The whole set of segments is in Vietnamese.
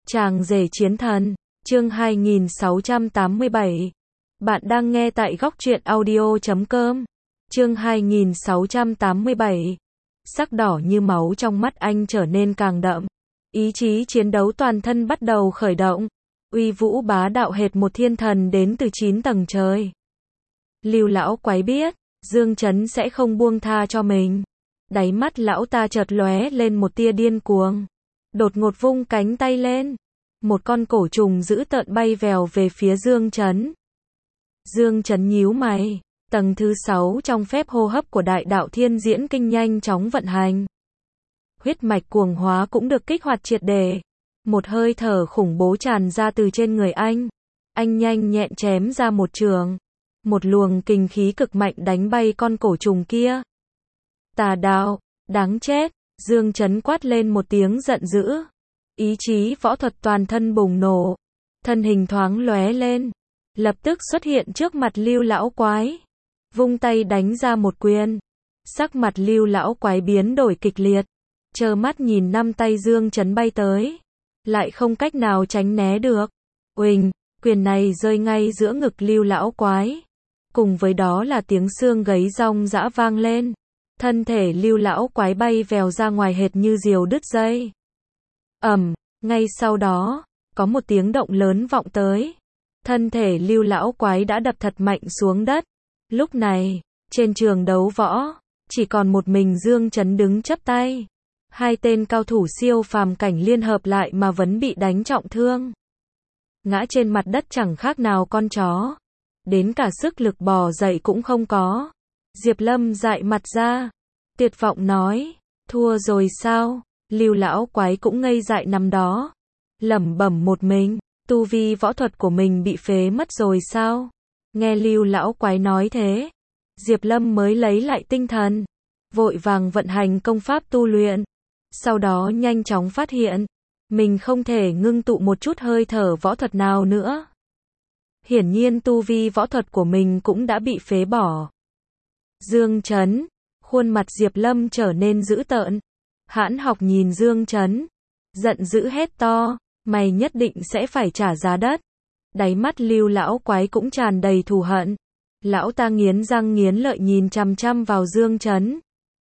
Chàng rể chiến thần, chương 2687. Bạn đang nghe tại góc truyện audio.com. Chương 2687. Sắc đỏ như máu trong mắt anh trở nên càng đậm. Ý chí chiến đấu toàn thân bắt đầu khởi động. Uy vũ bá đạo hệt một thiên thần đến từ 9 tầng trời. Lưu lão quái biết, Dương Chấn sẽ không buông tha cho mình. Đáy mắt lão ta chợt lóe lên một tia điên cuồng. Đột ngột vung cánh tay lên. Một con cổ trùng dữ tợn bay vèo về phía Dương Chấn. Dương Chấn nhíu mày. Tầng thứ 6 trong phép hô hấp của đại đạo thiên diễn kinh nhanh chóng vận hành. Huyết mạch cuồng hóa cũng được kích hoạt triệt để. Một hơi thở khủng bố tràn ra từ trên người anh. Anh nhanh nhẹn chém ra một trường. Một luồng kình khí cực mạnh đánh bay con cổ trùng kia. Tà đạo, đáng chết, Dương Chấn quát lên một tiếng giận dữ. Ý chí võ thuật toàn thân bùng nổ. Thân hình thoáng lóe lên. Lập tức xuất hiện trước mặt Lưu lão quái. Vung tay đánh ra một quyền. Sắc mặt Lưu lão quái biến đổi kịch liệt. Trơ mắt nhìn năm tay Dương Chấn bay tới. Lại không cách nào tránh né được. Uỳnh, quyền này rơi ngay giữa ngực Lưu lão quái. Cùng với đó là tiếng xương gáy rong rã vang lên. Thân thể Lưu lão quái bay vèo ra ngoài hệt như diều đứt dây. Ngay sau đó, có một tiếng động lớn vọng tới. Thân thể Lưu lão quái đã đập thật mạnh xuống đất. Lúc này, trên trường đấu võ, chỉ còn một mình Dương Chấn đứng chắp tay. Hai tên cao thủ siêu phàm cảnh liên hợp lại mà vẫn bị đánh trọng thương. Ngã trên mặt đất chẳng khác nào con chó. Đến cả sức lực bò dậy cũng không có. Diệp Lâm dại mặt ra. Tuyệt vọng nói, thua rồi sao? Lưu lão quái cũng ngây dại nằm đó. Lẩm bẩm một mình, tu vi võ thuật của mình bị phế mất rồi sao? Nghe Lưu lão quái nói thế, Diệp Lâm mới lấy lại tinh thần. Vội vàng vận hành công pháp tu luyện. Sau đó nhanh chóng phát hiện, mình không thể ngưng tụ một chút hơi thở võ thuật nào nữa. Hiển nhiên tu vi võ thuật của mình cũng đã bị phế bỏ. Dương Chấn, khuôn mặt Diệp Lâm trở nên dữ tợn. Hãn học nhìn Dương Chấn, giận dữ hét to, mày nhất định sẽ phải trả giá đắt. Đáy mắt Lưu lão quái cũng tràn đầy thù hận. Lão ta nghiến răng nghiến lợi nhìn chằm chằm vào Dương Chấn.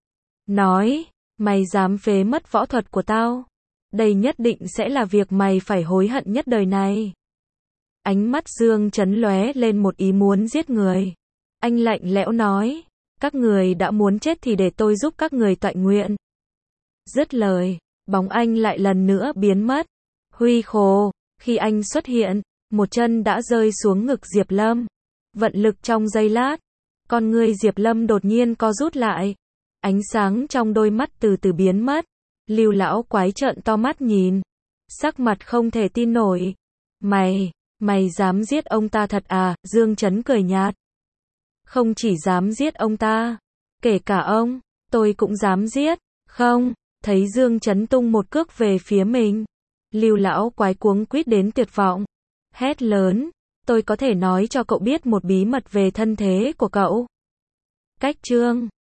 Nói, mày dám phế mất võ thuật của tao. Đây nhất định sẽ là việc mày phải hối hận nhất đời này. Ánh mắt Dương Chấn lóe lên một ý muốn giết người. Anh lạnh lẽo nói, các người đã muốn chết thì để tôi giúp các người toại nguyện. Dứt lời, bóng anh lại lần nữa biến mất. Huy khồ, khi anh xuất hiện, một chân đã rơi xuống ngực Diệp Lâm. Vận lực trong giây lát, con ngươi Diệp Lâm đột nhiên co rút lại. Ánh sáng trong đôi mắt từ từ biến mất. Lưu lão quái trợn to mắt nhìn. Sắc mặt không thể tin nổi. Mày dám giết ông ta thật à? Dương Chấn cười nhạt. Không chỉ dám giết ông ta, kể cả ông, tôi cũng dám giết. Không, thấy Dương Chấn tung một cước về phía mình. Lưu lão quái cuống quýt đến tuyệt vọng. Hét lớn, tôi có thể nói cho cậu biết một bí mật về thân thế của cậu. Cách chương